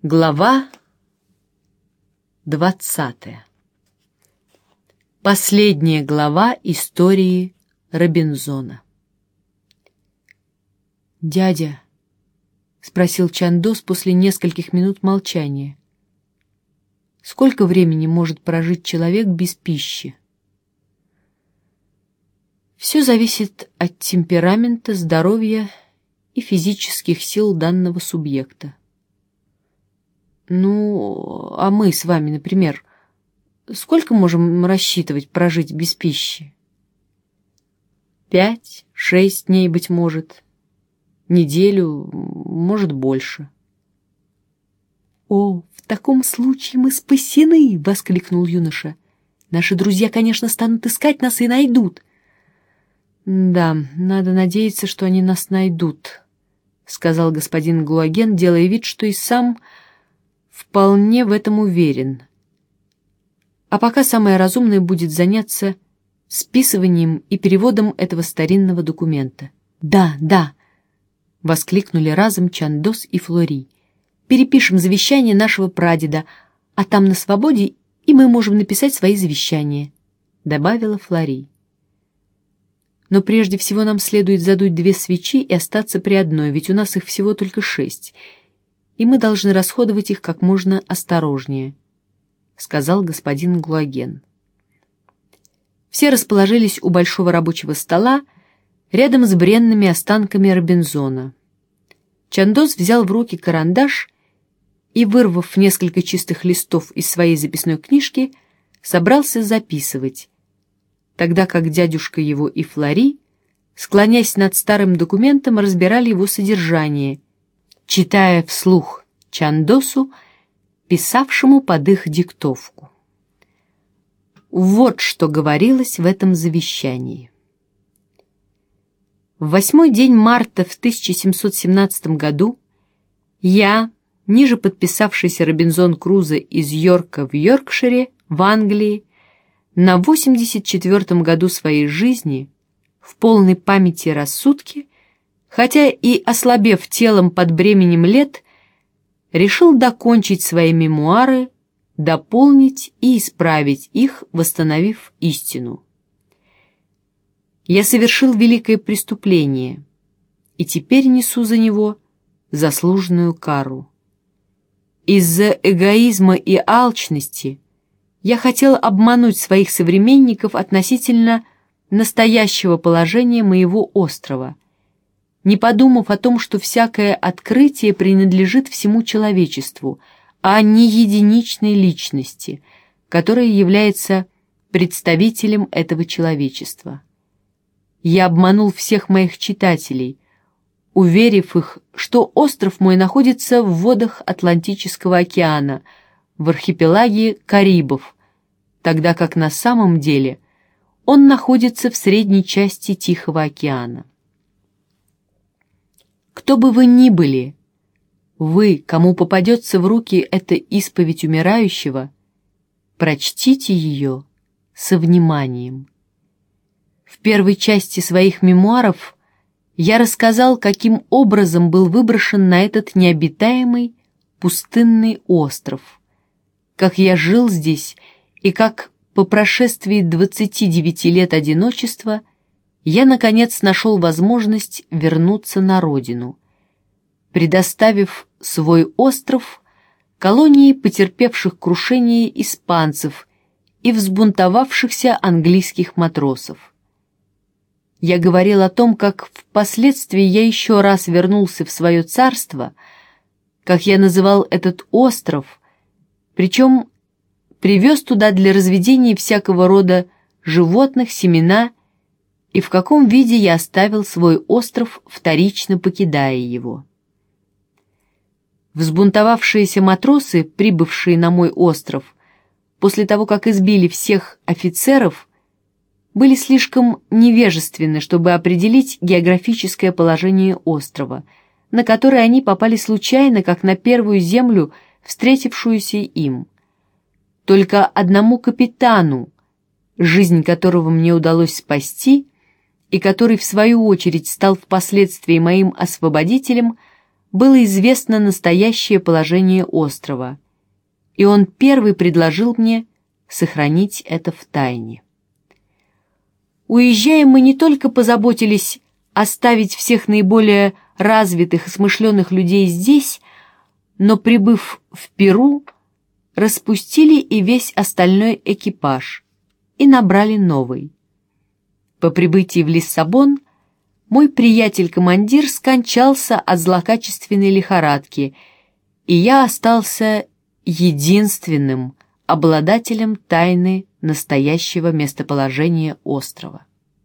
Глава 20. Последняя глава истории Робинзона. «Дядя», — спросил Чандос после нескольких минут молчания, — «сколько времени может прожить человек без пищи?» «Все зависит от темперамента, здоровья и физических сил данного субъекта. Ну, а мы с вами, например, сколько можем рассчитывать прожить без пищи? 5-6 дней, быть может, неделю, может, больше». «О, в таком случае мы спасены!» — воскликнул юноша. «Наши друзья, конечно, станут искать нас и найдут». «Да, надо надеяться, что они нас найдут», — сказал господин Глуаген, делая вид, что и сам вполне в этом уверен. А пока самое разумное будет заняться списыванием и переводом этого старинного документа. «Да, да!» — воскликнули разом Чандос и Флори. «Перепишем завещание нашего прадеда, а там на свободе и мы можем написать свои завещания», — добавила Флори. «Но прежде всего нам следует задуть 2 свечи и остаться при одной, ведь у нас их всего только 6, и мы должны расходовать их как можно осторожнее», — сказал господин Глуаген. Все расположились у большого рабочего стола рядом с бренными останками Робинзона. Чандос взял в руки карандаш и, вырвав несколько чистых листов из своей записной книжки, собрался записывать, тогда как дядюшка его и Флори, склонясь над старым документом, разбирали его содержание, читая вслух Чандосу, писавшему под их диктовку. Вот что говорилось в этом завещании. В 8-й день марта в 1717 году я, ниже подписавшийся Робинзон Крузо из Йорка в Йоркшире, в Англии, на 84-м году своей жизни, в полной памяти и рассудке, хотя и ослабев телом под бременем лет, решил докончить свои мемуары, дополнить и исправить их, восстановив истину. Я совершил великое преступление, и теперь несу за него заслуженную кару. Из-за эгоизма и алчности я хотел обмануть своих современников относительно настоящего положения моего острова, не подумав о том, что всякое открытие принадлежит всему человечеству, а не единичной личности, которая является представителем этого человечества. Я обманул всех моих читателей, уверив их, что остров мой находится в водах Атлантического океана, в архипелаге Карибов, тогда как на самом деле он находится в средней части Тихого океана. Кто бы вы ни были, вы, кому попадется в руки эта исповедь умирающего, прочтите ее со вниманием. В первой части своих мемуаров я рассказал, каким образом был выброшен на этот необитаемый пустынный остров, как я жил здесь и как по прошествии 29 лет одиночества я, наконец, нашел возможность вернуться на родину, предоставив свой остров колонии потерпевших крушение испанцев и взбунтовавшихся английских матросов. Я говорил о том, как впоследствии я еще раз вернулся в свое царство, как я называл этот остров, причем привез туда для разведения всякого рода животных, семена, и в каком виде я оставил свой остров, вторично покидая его. Взбунтовавшиеся матросы, прибывшие на мой остров, после того, как избили всех офицеров, были слишком невежественны, чтобы определить географическое положение острова, на который они попали случайно, как на первую землю, встретившуюся им. Только одному капитану, жизнь которого мне удалось спасти, и который, в свою очередь, стал впоследствии моим освободителем, было известно настоящее положение острова, и он первый предложил мне сохранить это в тайне. Уезжая, мы не только позаботились оставить всех наиболее развитых и смышленых людей здесь, но, прибыв в Перу, распустили и весь остальной экипаж и набрали новый. По прибытии в Лиссабон мой приятель-командир скончался от злокачественной лихорадки, и я остался единственным обладателем тайны настоящего местоположения острова.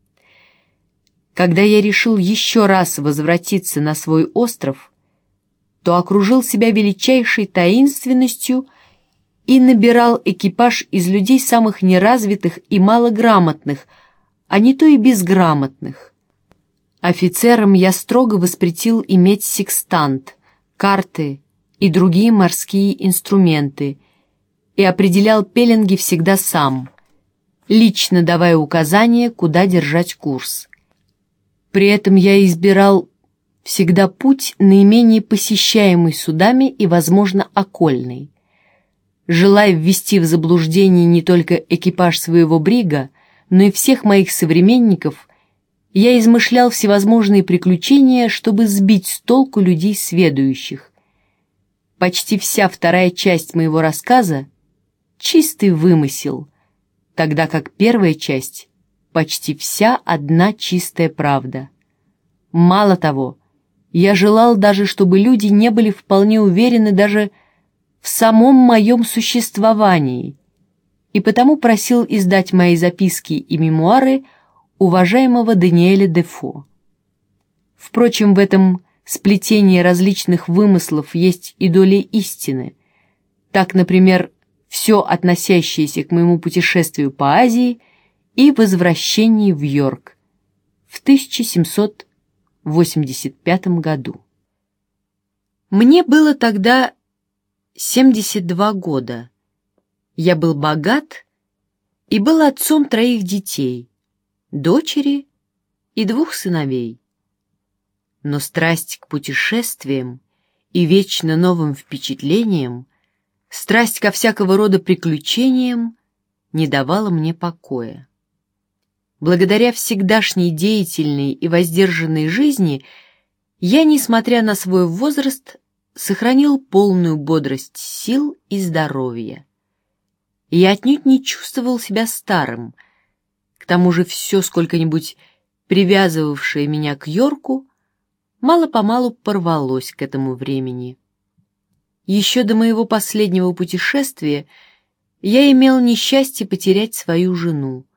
Когда я решил еще раз возвратиться на свой остров, то окружил себя величайшей таинственностью и набирал экипаж из людей самых неразвитых и малограмотных, а не то и безграмотных. Офицерам я строго воспретил иметь секстант, карты и другие морские инструменты и определял пеленги всегда сам, лично давая указания, куда держать курс. При этом я избирал всегда путь наименее посещаемый судами и, возможно, окольный. Желая ввести в заблуждение не только экипаж своего брига, но и всех моих современников, я измышлял всевозможные приключения, чтобы сбить с толку людей сведущих. Почти вся вторая часть моего рассказа — чистый вымысел, тогда как первая часть — почти вся одна чистая правда. Мало того, я желал даже, чтобы люди не были вполне уверены даже в самом моем существовании, и потому просил издать мои записки и мемуары уважаемого Даниэля Дефо. Впрочем, в этом сплетении различных вымыслов есть и доля истины. Так, например, все относящееся к моему путешествию по Азии и возвращении в Йорк в 1785 году. Мне было тогда 72 года. Я был богат и был отцом 3 детей, дочери и 2 сыновей. Но страсть к путешествиям и вечно новым впечатлениям, страсть ко всякого рода приключениям не давала мне покоя. Благодаря всегдашней деятельной и воздержанной жизни я, несмотря на свой возраст, сохранил полную бодрость сил и здоровья. Я отнюдь не чувствовал себя старым. К тому же все, сколько-нибудь привязывавшее меня к Йорку, мало-помалу порвалось к этому времени. Еще до моего последнего путешествия я имел несчастье потерять свою жену.